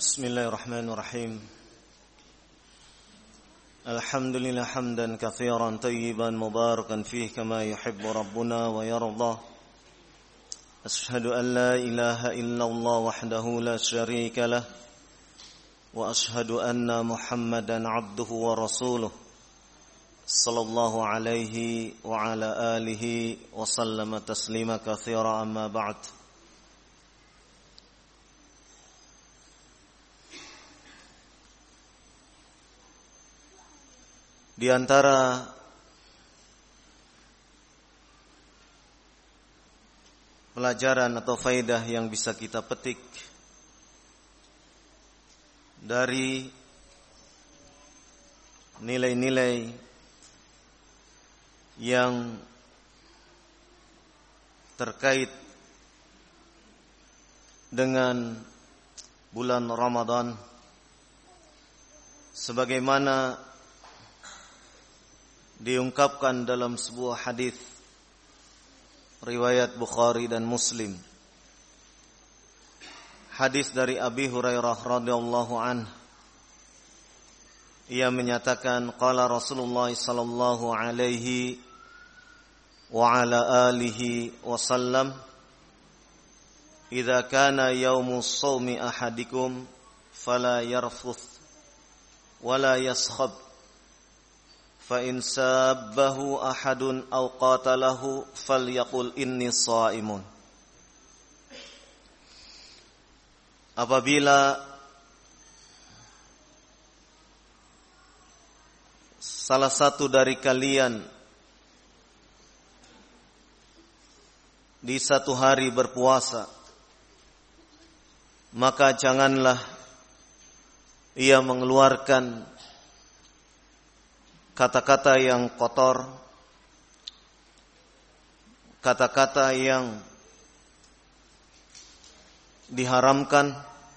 بسم الله الرحمن الرحيم الحمد لله حمدا كثيرا طيبا مباركا فيه كما يحب ربنا ويرضى أشهد أن لا إله إلا الله وحده لا شريك له وأشهد أن محمدا عبده ورسوله صلى الله عليه وعلى آله وسلم تسليما كثيرا أما بعد. Di antara pelajaran atau faidah yang bisa kita petik dari nilai-nilai yang terkait dengan bulan Ramadan, sebagaimana diungkapkan dalam sebuah hadis riwayat Bukhari dan Muslim. Hadis dari Abi Hurairah radhiyallahu anhu, ia menyatakan qala Rasulullah sallallahu alaihi wa ala alihi wasallam, idza kana yaumus shaumi ahadikum fala yarfuth wala yaskhab فَإِنْ سَابَّهُ أَحَدٌ أَوْ قَاتَلَهُ فَلْيَقُلْ إِنِّي صَائِمٌ. Apabila salah satu dari kalian di satu hari berpuasa, maka janganlah ia mengeluarkan kata-kata yang kotor, kata-kata yang diharamkan,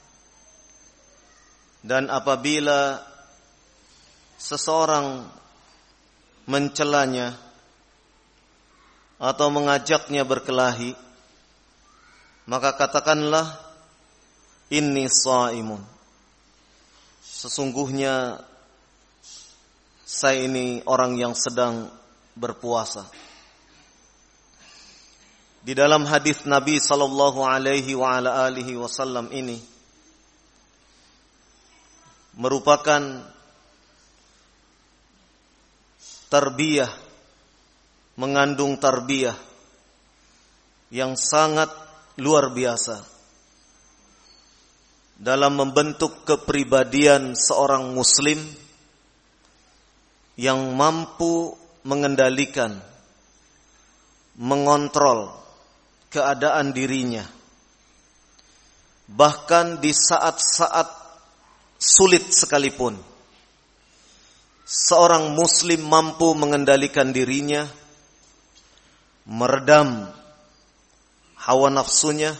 dan apabila seseorang mencelanya atau mengajaknya berkelahi, maka katakanlah inni shaimun, sesungguhnya saya ini orang yang sedang berpuasa. Di dalam hadis Nabi sallallahu alaihi wa ala alihi wasallam ini merupakan tarbiyah, mengandung tarbiyah yang sangat luar biasa dalam membentuk kepribadian seorang muslim yang mampu mengendalikan, mengontrol keadaan dirinya, bahkan di saat-saat sulit sekalipun. Seorang muslim mampu mengendalikan dirinya, meredam hawa nafsunya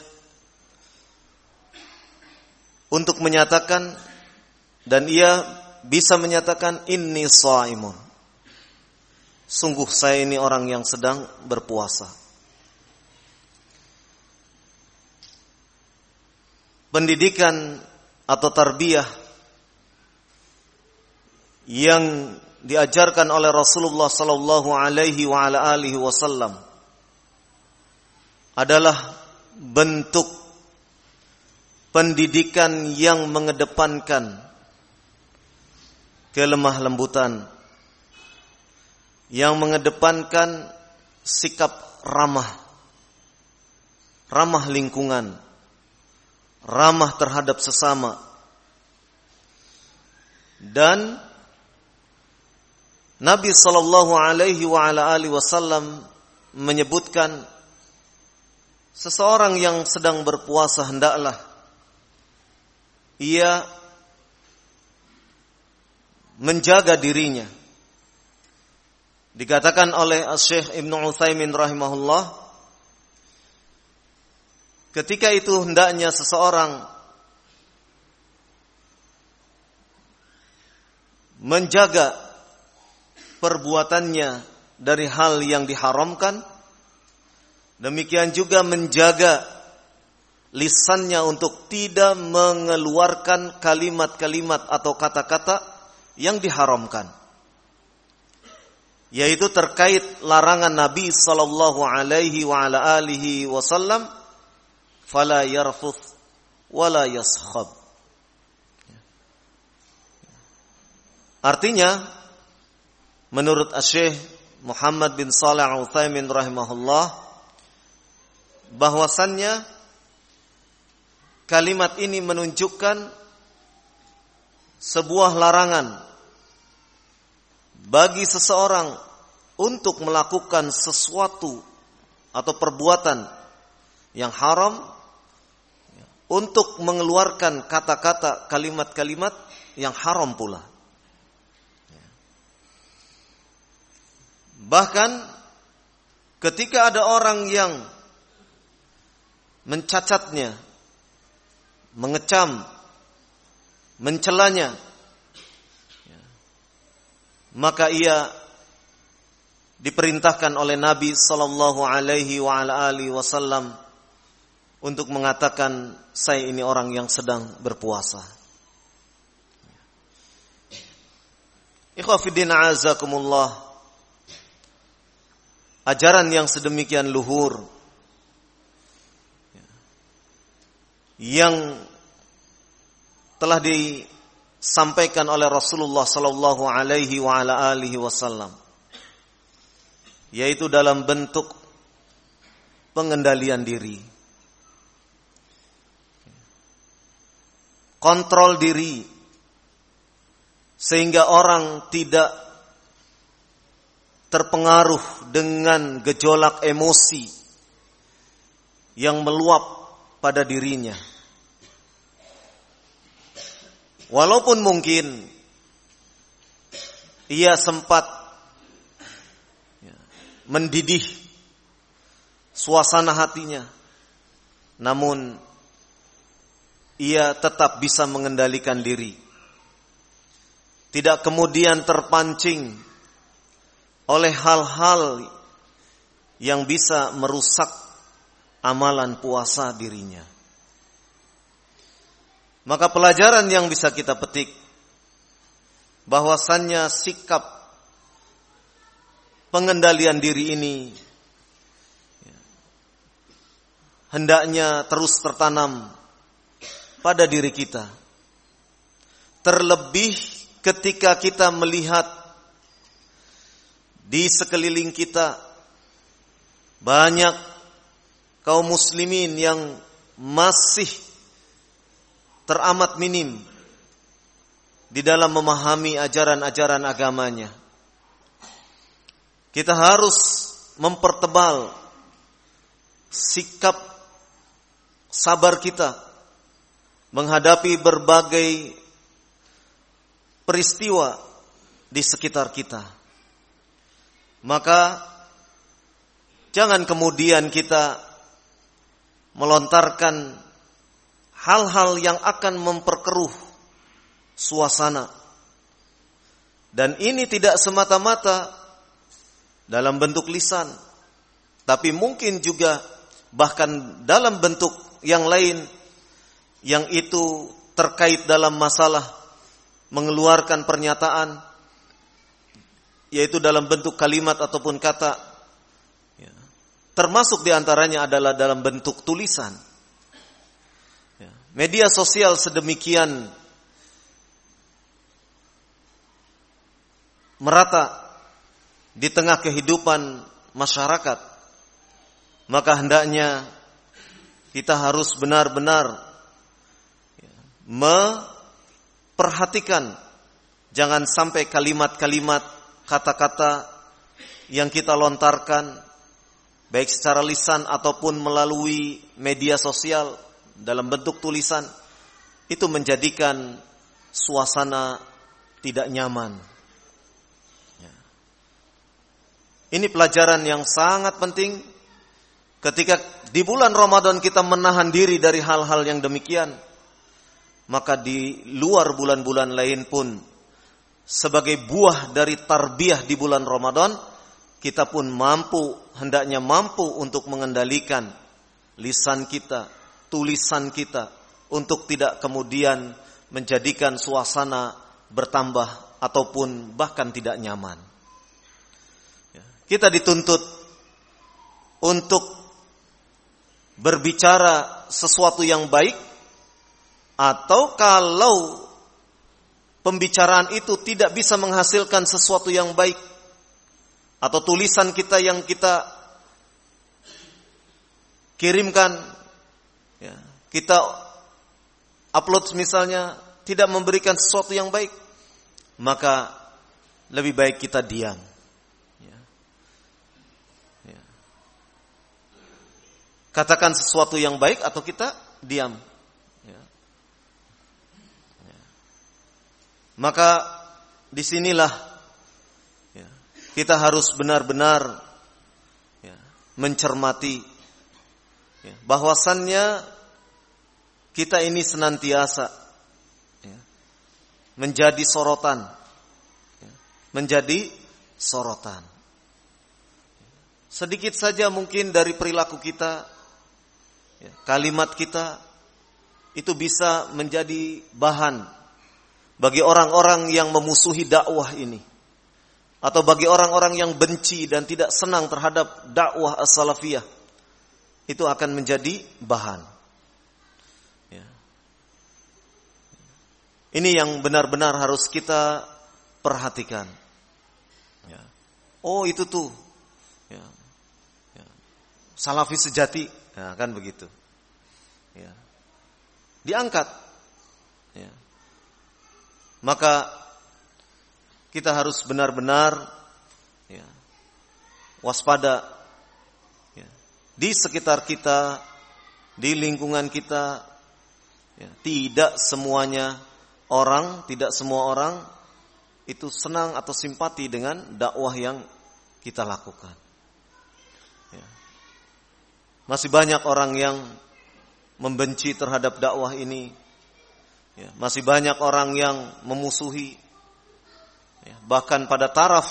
untuk menyatakan, dan ia bisa menyatakan inni shaimun, sungguh saya ini orang yang sedang berpuasa. Pendidikan atau tarbiyah yang diajarkan oleh Rasulullah sallallahu alaihi wa ala alihi wasallam adalah bentuk pendidikan yang mengedepankan kelemah lembutan, yang mengedepankan sikap ramah lingkungan, ramah terhadap sesama. Dan Nabi sallallahu alaihi wa ala alihi wasallam menyebutkan seseorang yang sedang berpuasa hendaklah ia menjaga dirinya. Dikatakan oleh Syekh Ibnu Utsaimin rahimahullah, ketika itu hendaknya seseorang menjaga perbuatannya dari hal yang diharamkan, demikian juga menjaga lisannya untuk tidak mengeluarkan kalimat-kalimat atau kata-kata yang diharamkan, yaitu terkait larangan Nabi sallallahu alaihi wa ala alihi wasallam, fala yarfuth wala yaskhab. Artinya, menurut Syekh Muhammad bin Shalih Al-Utsaimin rahimahullah, bahwasannya kalimat ini menunjukkan sebuah larangan bagi seseorang untuk melakukan sesuatu atau perbuatan yang haram, untuk mengeluarkan kata-kata, kalimat-kalimat yang haram pula. Bahkan ketika ada orang yang mencacatnya, mengecam, mencelanya, maka ia diperintahkan oleh Nabi sallallahu alaihi wa ala alihi wasallam untuk mengatakan, saya ini orang yang sedang berpuasa. Ikhwah fiddin a'azakumullah, ajaran yang sedemikian luhur yang telah disampaikan oleh Rasulullah sallallahu alaihi wa ala alihi wasallam, yaitu dalam bentuk pengendalian diri, kontrol diri, sehingga orang tidak terpengaruh dengan gejolak emosi yang meluap pada dirinya. Walaupun mungkin ia sempat mendidih suasana hatinya, namun ia tetap bisa mengendalikan diri, tidak kemudian terpancing oleh hal-hal yang bisa merusak amalan puasa dirinya. Maka pelajaran yang bisa kita petik, bahwasannya sikap pengendalian diri ini hendaknya terus tertanam pada diri kita. Terlebih ketika kita melihat di sekeliling kita banyak kaum muslimin yang masih teramat minim di dalam memahami ajaran-ajaran agamanya. Kita harus mempertebal sikap sabar kita menghadapi berbagai peristiwa di sekitar kita. Maka jangan kemudian kita melontarkan hal-hal yang akan memperkeruh suasana. Dan ini tidak semata-mata dalam bentuk lisan, tapi mungkin juga bahkan dalam bentuk yang lain, yang itu terkait dalam masalah mengeluarkan pernyataan, yaitu dalam bentuk kalimat ataupun kata. Termasuk diantaranya adalah dalam bentuk tulisan. Media sosial sedemikian merata di tengah kehidupan masyarakat, maka hendaknya kita harus benar-benar memperhatikan, jangan sampai kalimat-kalimat, kata-kata yang kita lontarkan baik secara lisan ataupun melalui media sosial dalam bentuk tulisan itu menjadikan suasana tidak nyaman. Ini pelajaran yang sangat penting ketika di bulan Ramadan kita menahan diri dari hal-hal yang demikian, maka di luar bulan-bulan lain pun sebagai buah dari tarbiyah di bulan Ramadan, kita pun hendaknya mampu untuk mengendalikan lisan kita, tulisan kita untuk tidak kemudian menjadikan suasana bertambah ataupun bahkan tidak nyaman. Kita dituntut untuk berbicara sesuatu yang baik, atau kalau pembicaraan itu tidak bisa menghasilkan sesuatu yang baik, atau tulisan kita yang kita kirimkan, kita upload misalnya, tidak memberikan sesuatu yang baik, maka lebih baik kita diam. Katakan sesuatu yang baik atau kita diam. Maka disinilah kita harus benar-benar mencermati bahwasannya kita ini senantiasa menjadi sorotan, menjadi sorotan. Sedikit saja mungkin dari perilaku kita, kalimat kita itu bisa menjadi bahan bagi orang-orang yang memusuhi dakwah ini, atau bagi orang-orang yang benci dan tidak senang terhadap dakwah as-salafiyah. Itu akan menjadi bahan. Ini yang benar-benar harus kita perhatikan. Oh itu tuh salafi sejati, kan begitu. Diangkat. Maka kita harus benar-benar waspada di sekitar kita, di lingkungan kita. Tidak semuanya orang, tidak semua orang itu senang atau simpati dengan dakwah yang kita lakukan. Masih banyak orang yang membenci terhadap dakwah ini. Masih banyak orang yang memusuhi. Bahkan pada taraf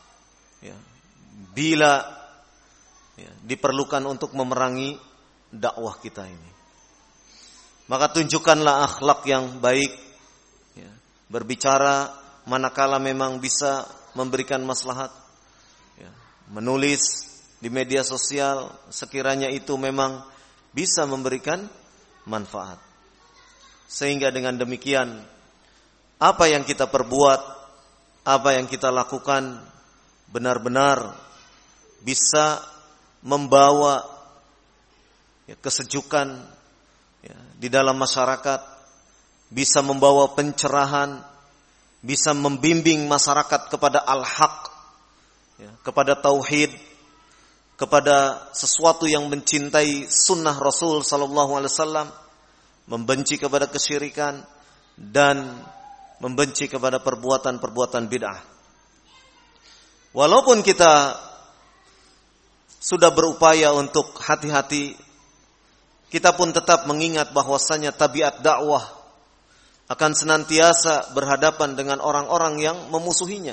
bila diperlukan untuk memerangi dakwah kita ini. Maka tunjukkanlah akhlak yang baik. Berbicara manakala memang bisa memberikan maslahat. Menulis di media sosial sekiranya itu memang bisa memberikan manfaat. Sehingga dengan demikian apa yang kita perbuat, apa yang kita lakukan benar-benar bisa membawa kesejukan di dalam masyarakat, bisa membawa pencerahan, bisa membimbing masyarakat kepada al-haq, kepada tauhid, kepada sesuatu yang mencintai sunnah Rasul sallallahu alaihi wasallam, membenci kepada kesyirikan dan membenci kepada perbuatan-perbuatan bid'ah. Walaupun kita sudah berupaya untuk hati-hati, kita pun tetap mengingat bahwasanya tabiat dakwah akan senantiasa berhadapan dengan orang-orang yang memusuhinya.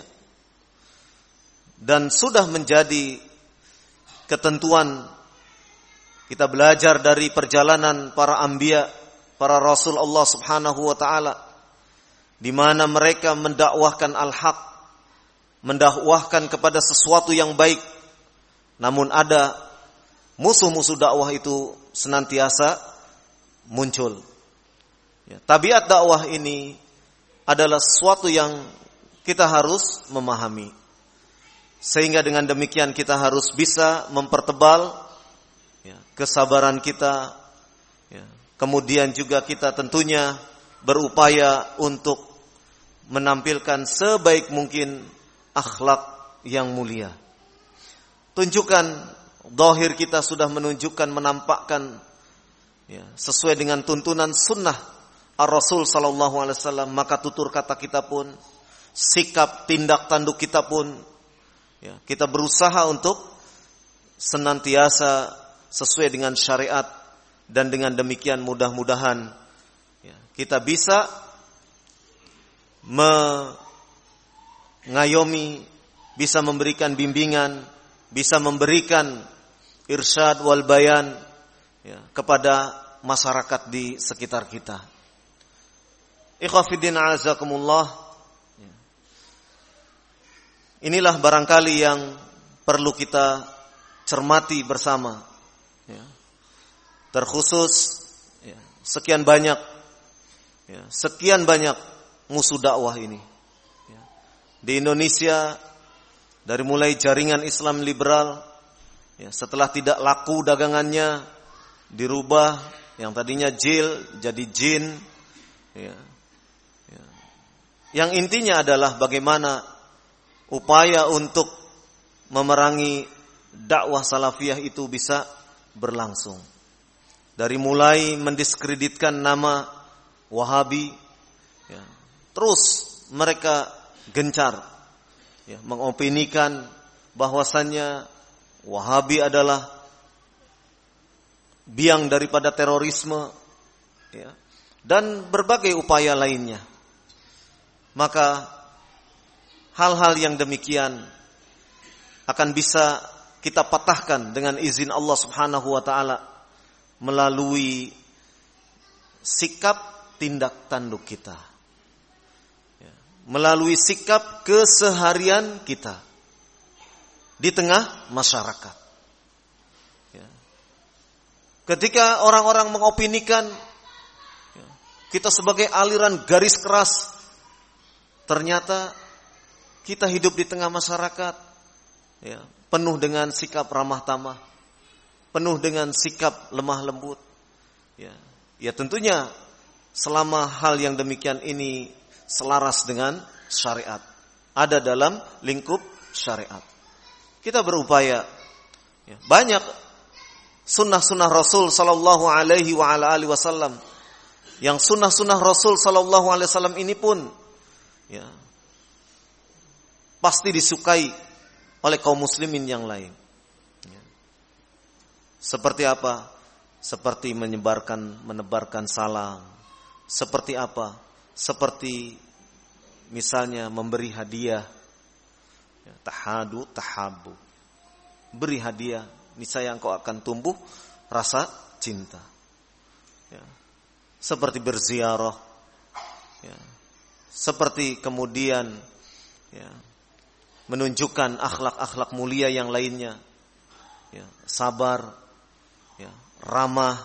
Dan sudah menjadi ketentuan, kita belajar dari perjalanan para anbiya, para rasul Allah Subhanahu wa taala, di mana mereka mendakwahkan al-haq, mendakwahkan kepada sesuatu yang baik. Namun ada musuh-musuh dakwah itu senantiasa muncul. Tabiat dakwah ini adalah sesuatu yang kita harus memahami. Sehingga dengan demikian kita harus bisa mempertebal kesabaran kita. Kemudian juga kita tentunya berupaya untuk menampilkan sebaik mungkin akhlak yang mulia. Tunjukkan, zahir kita sudah menunjukkan, menampakkan sesuai dengan tuntunan sunnah Ar-Rasul sallallahu alaihi wasallam, maka tutur kata kita pun, sikap tindak tanduk kita pun, kita berusaha untuk senantiasa sesuai dengan syariat, dan dengan demikian mudah-mudahan kita bisa mengayomi, bisa memberikan bimbingan, bisa memberikan irsyad wal bayan kepada masyarakat di sekitar kita. Ikhwatiddin a'azakumullah. Inilah barangkali yang perlu kita cermati bersama. Terkhusus sekian banyak musuh dakwah ini. Di Indonesia, dari mulai jaringan Islam liberal, setelah tidak laku dagangannya, dirubah yang tadinya jil jadi jin. Yang intinya adalah bagaimana upaya untuk memerangi dakwah salafiyah itu bisa berlangsung. Dari mulai mendiskreditkan nama Wahabi, terus mereka gencar mengopinikan bahwasannya Wahabi adalah biang daripada terorisme, dan berbagai upaya lainnya. Maka hal-hal yang demikian akan bisa kita patahkan dengan izin Allah Subhanahu wa taala melalui sikap tindak tanduk kita. Melalui sikap keseharian kita di tengah masyarakat. Ketika orang-orang mengopinikan kita sebagai aliran garis keras, ternyata kita hidup di tengah masyarakat penuh dengan sikap ramah tamah, penuh dengan sikap lemah lembut. Ya tentunya selama hal yang demikian ini selaras dengan syariat, ada dalam lingkup syariat, kita berupaya. Banyak sunnah-sunnah Rasul sallallahu alaihi wa ala alihi wasallam, yang sunnah-sunnah Rasul sallallahu alaihi wasallam ini pun pasti disukai oleh kaum muslimin yang lain. Seperti apa? Seperti menebarkan salam. Seperti apa? Seperti misalnya memberi hadiah. Tahadu, tahabu. Beri hadiah, niscaya engkau akan tumbuh rasa cinta. Seperti berziarah. Seperti kemudian menunjukkan akhlak-akhlak mulia yang lainnya. Sabar, ramah,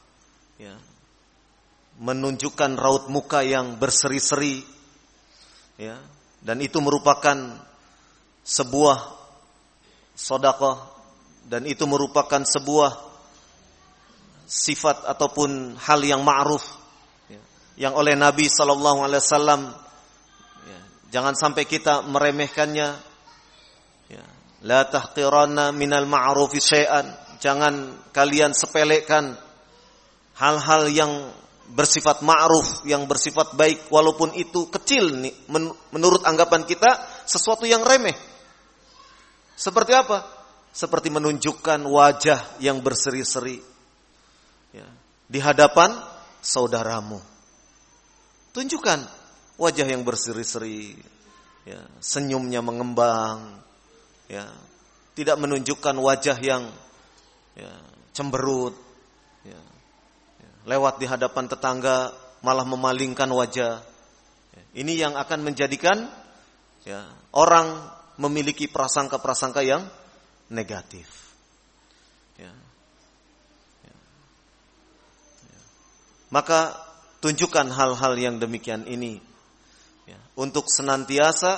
menunjukkan raut muka yang berseri-seri, dan itu merupakan sebuah sedekah, dan itu merupakan sebuah sifat ataupun hal yang ma'ruf yang oleh Nabi sallallahu alaihi wasallam. Jangan sampai kita meremehkannya. La tahqiranna minal ma'rufi syai'an. Jangan kalian sepelekan hal-hal yang bersifat ma'ruf, yang bersifat baik, walaupun itu kecil menurut anggapan kita, sesuatu yang remeh. Seperti apa? Seperti menunjukkan wajah yang berseri-seri di hadapan saudaramu. Tunjukkan wajah yang berseri-seri, senyumnya mengembang, tidak menunjukkan wajah yang cemberut, lewat di hadapan tetangga malah memalingkan wajah. Ini yang akan menjadikan orang memiliki prasangka-prasangka yang negatif. Maka tunjukkan hal-hal yang demikian ini untuk senantiasa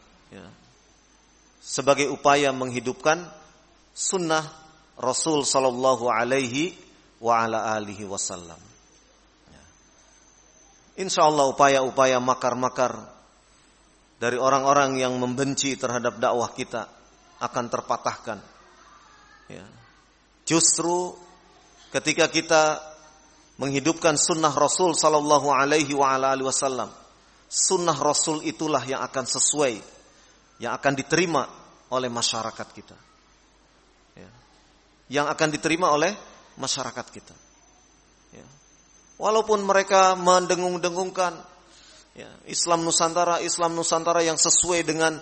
sebagai upaya menghidupkan sunnah Rasul sallallahu alaihi wa ala alihi wasallam. Insyaallah upaya-upaya makar-makar dari orang-orang yang membenci terhadap dakwah kita akan terpatahkan. Justru ketika kita menghidupkan sunnah Rasul sallallahu alaihi wa ala alihi wasallam, sunnah Rasul itulah yang akan sesuai, yang akan diterima oleh masyarakat kita. Yang akan diterima oleh masyarakat kita. Walaupun mereka mendengung-dengungkan Islam Nusantara yang sesuai dengan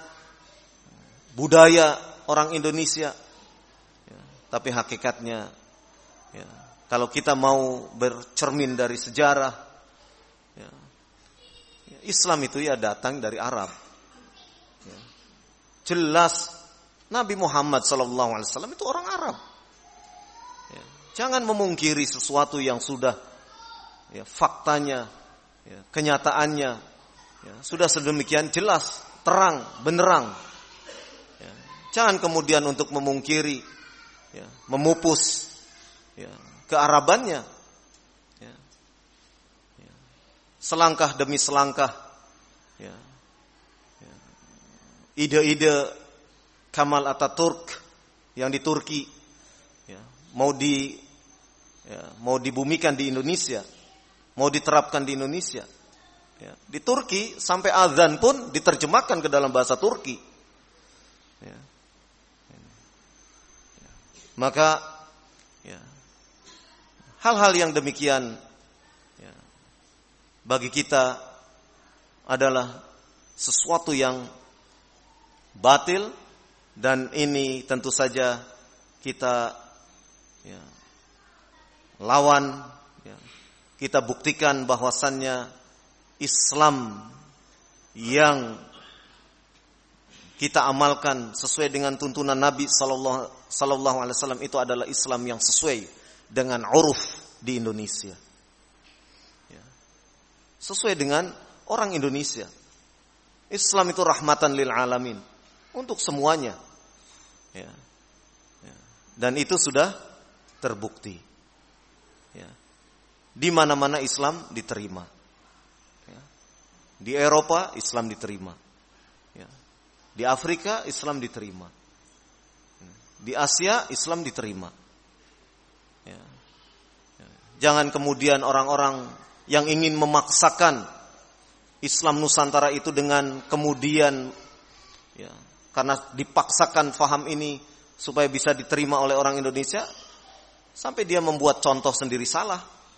budaya orang Indonesia, tapi hakikatnya Kalau kita mau bercermin dari sejarah, ya, Islam itu ya datang dari Arab. Ya. Jelas Nabi Muhammad SAW itu orang Arab. Ya. Jangan memungkiri sesuatu yang sudah ya, faktanya, ya, kenyataannya ya, sudah sedemikian jelas, terang, benderang. Ya. Jangan kemudian untuk memungkiri, ya, memupus ya, kearabannya. Ya. Ya. Selangkah demi selangkah, ya. Ya. Ide-ide Kemal Atatürk yang di Turki, ya, mau dibumikan di Indonesia, mau diterapkan di Indonesia. Ya, di Turki sampai azan pun diterjemahkan ke dalam bahasa Turki. Ya. Ya. Maka ya, hal-hal yang demikian ya, bagi kita adalah sesuatu yang batil, dan ini tentu saja kita ya, lawan, ya, kita buktikan bahwasannya Islam yang kita amalkan sesuai dengan tuntunan Nabi Sallallahu Alaihi Wasallam itu adalah Islam yang sesuai dengan uruf di Indonesia, ya. Sesuai dengan orang Indonesia. Islam itu rahmatan lil alamin, untuk semuanya, ya. Ya. Dan itu sudah terbukti, ya. Di mana-mana Islam diterima, ya. Di Eropa Islam diterima, ya. Di Afrika Islam diterima, ya. Di Asia Islam diterima, ya. Ya. Jangan kemudian orang-orang yang ingin memaksakan Islam Nusantara itu dengan kemudian ya, karena dipaksakan faham ini supaya bisa diterima oleh orang Indonesia, sampai dia membuat contoh sendiri salah.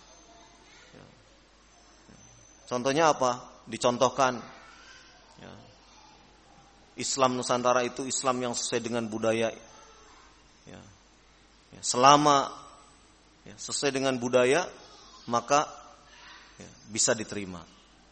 Contohnya apa? Dicontohkan ya, Islam Nusantara itu Islam yang sesuai dengan budaya. Ya, ya, selama ya, sesuai dengan budaya, maka ya, bisa diterima.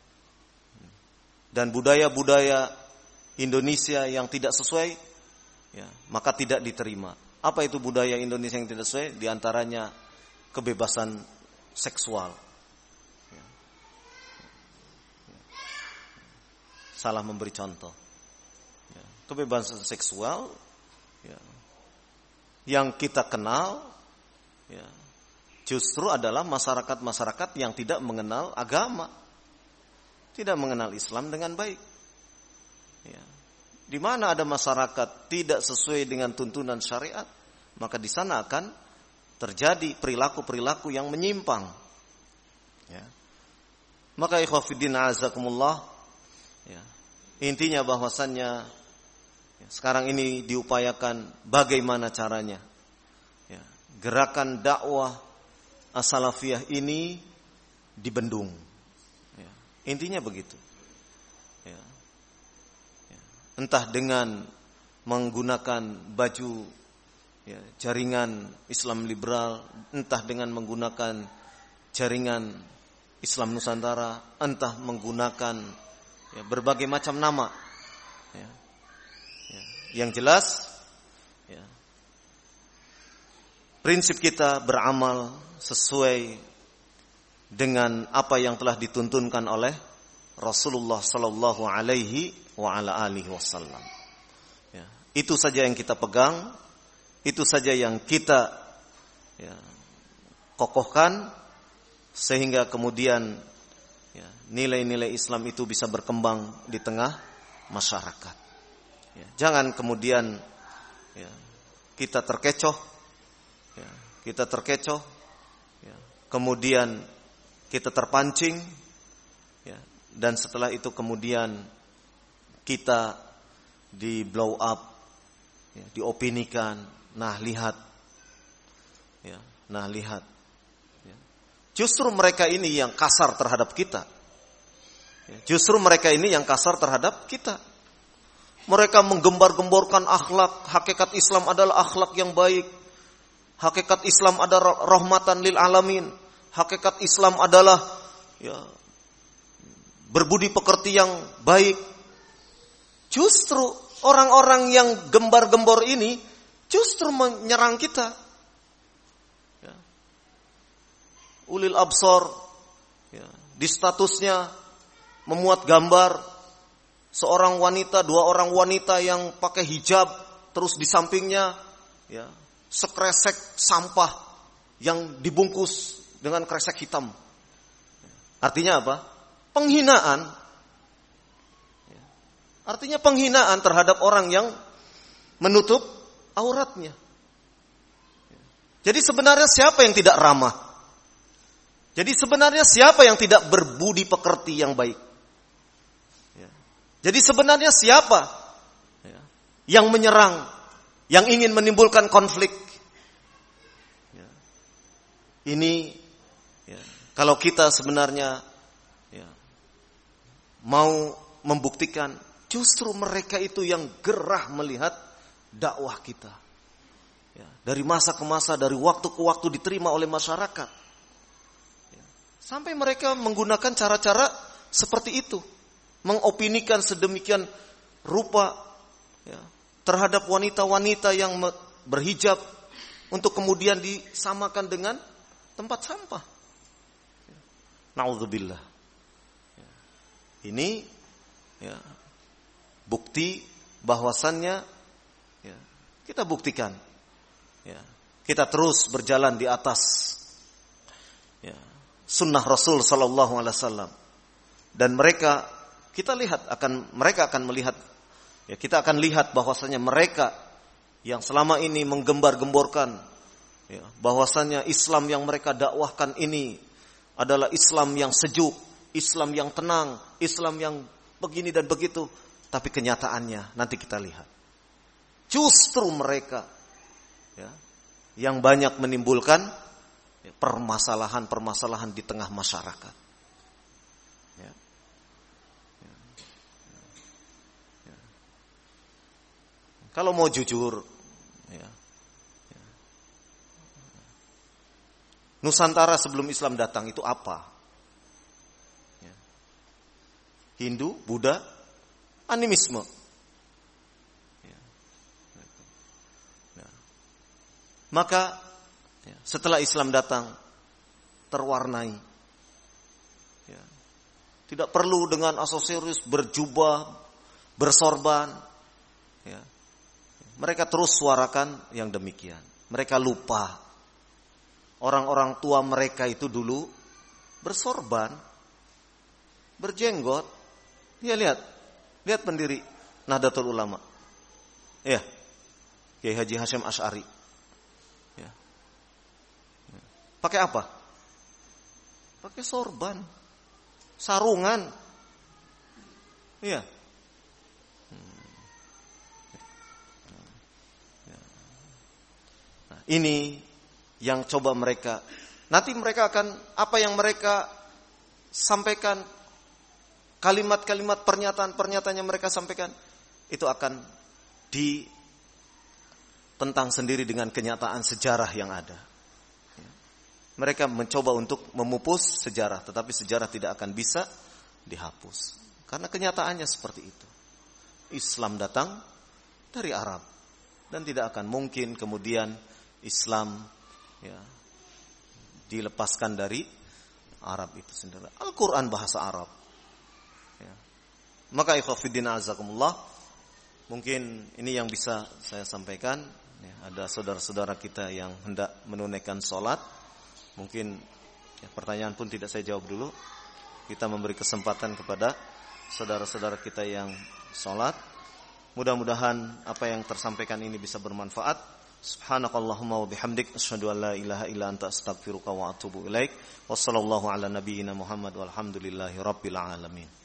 Dan budaya-budaya Indonesia yang tidak sesuai, ya, maka tidak diterima. Apa itu budaya Indonesia yang tidak sesuai? Di antaranya kebebasan seksual. Ya. Ya. Salah memberi contoh. Ya. Kebebasan seksual, ya, yang kita kenal, ya, justru adalah masyarakat-masyarakat yang tidak mengenal agama, tidak mengenal Islam dengan baik. Ya. Di mana ada masyarakat tidak sesuai dengan tuntunan syariat, maka di sana akan terjadi perilaku-perilaku yang menyimpang. Ya. Maka ikhwah fiddin azakumullah, ya, intinya bahwasannya ya, sekarang ini diupayakan bagaimana caranya. Ya. Gerakan dakwah as-salafiyah ini dibendung. Ya. Intinya begitu. Ya. Entah dengan menggunakan baju ya, jaringan Islam liberal, entah dengan menggunakan jaringan Islam Nusantara, entah menggunakan ya, berbagai macam nama. Ya. Ya. Yang jelas, ya, prinsip kita beramal sesuai dengan apa yang telah dituntunkan oleh Rasulullah Sallallahu Alaihi wa ala alihi wasallam. Ya, itu saja yang kita pegang, itu saja yang kita ya, kokohkan, sehingga kemudian ya, nilai-nilai Islam itu bisa berkembang di tengah masyarakat. Ya, jangan kemudian ya, kita terkecoh, ya, ya, kemudian kita terpancing, ya, dan setelah itu kemudian kita di blow up, ya, diopinikan. Nah lihat, ya, nah lihat. Ya. Justru mereka ini yang kasar terhadap kita. Ya, justru mereka ini yang kasar terhadap kita. Mereka menggembar-gemborkan akhlak, hakikat Islam adalah akhlak yang baik. Hakikat Islam adalah rahmatan lil alamin. Hakikat Islam adalah berbudi pekerti yang baik. Justru orang-orang yang gembar-gembor ini justru menyerang kita. Ulil absar, di statusnya memuat gambar seorang wanita, 2 orang wanita yang pakai hijab, terus di sampingnya sekresek sampah yang dibungkus dengan kresek hitam. Artinya apa? Penghinaan. Artinya penghinaan terhadap orang yang menutup auratnya. Jadi sebenarnya siapa yang tidak ramah? Jadi sebenarnya siapa yang tidak berbudi pekerti yang baik? Jadi sebenarnya siapa yang menyerang, yang ingin menimbulkan konflik? Ini kalau kita sebenarnya mau membuktikan, justru mereka itu yang gerah melihat dakwah kita. Dari masa ke masa, dari waktu ke waktu diterima oleh masyarakat. Sampai mereka menggunakan cara-cara seperti itu. Mengopinikan sedemikian rupa terhadap wanita-wanita yang berhijab untuk kemudian disamakan dengan tempat sampah. Na'udzubillah. Ini bukti bahwasannya kita buktikan. Kita terus berjalan di atas sunnah Rasul sallallahu alaihi wasallam. Dan kita akan melihat kita akan lihat bahwasanya mereka yang selama ini menggembar-gemborkan bahwasanya Islam yang mereka dakwahkan ini adalah Islam yang sejuk, Islam yang tenang, Islam yang begini dan begitu, tapi kenyataannya nanti kita lihat. Justru mereka yang banyak menimbulkan permasalahan-permasalahan di tengah masyarakat. Kalau mau jujur, Nusantara sebelum Islam datang itu apa? Hindu, Buddha, animisme. Maka setelah Islam datang, terwarnai. Tidak perlu dengan aksesoris, berjubah, bersorban. Mereka terus suarakan yang demikian. Mereka lupa. Orang-orang tua mereka itu dulu bersorban, berjenggot. Ya lihat pendiri Nahdlatul Ulama. Kiai Haji Hasyim Asy'ari. Pakai apa? Pakai sorban, sarungan. Ini yang coba mereka. Nanti mereka akan apa yang mereka sampaikan, kalimat-kalimat pernyataan-pernyataan yang mereka sampaikan itu akan ditentang sendiri dengan kenyataan sejarah yang ada. Mereka mencoba untuk memupus sejarah, tetapi sejarah tidak akan bisa dihapus. Karena kenyataannya seperti itu. Islam datang dari Arab. Dan tidak akan mungkin kemudian Islam dilepaskan dari Arab itu sendiri. Al-Quran bahasa Arab. Maka ikhwatiddin azakumullah, mungkin ini yang bisa saya sampaikan. Ada saudara-saudara kita yang hendak menunaikan sholat. Mungkin pertanyaan pun tidak saya jawab dulu. Kita memberi kesempatan kepada saudara-saudara kita yang sholat. Mudah-mudahan apa yang tersampaikan ini bisa bermanfaat. Subhanakallahumma wa bihamdik asyhadu an la ilaha illa anta astaghfiruka wa atubu ilaik. Wassallallahu ala nabiyyina Muhammad walhamdulillahi rabbil alamin.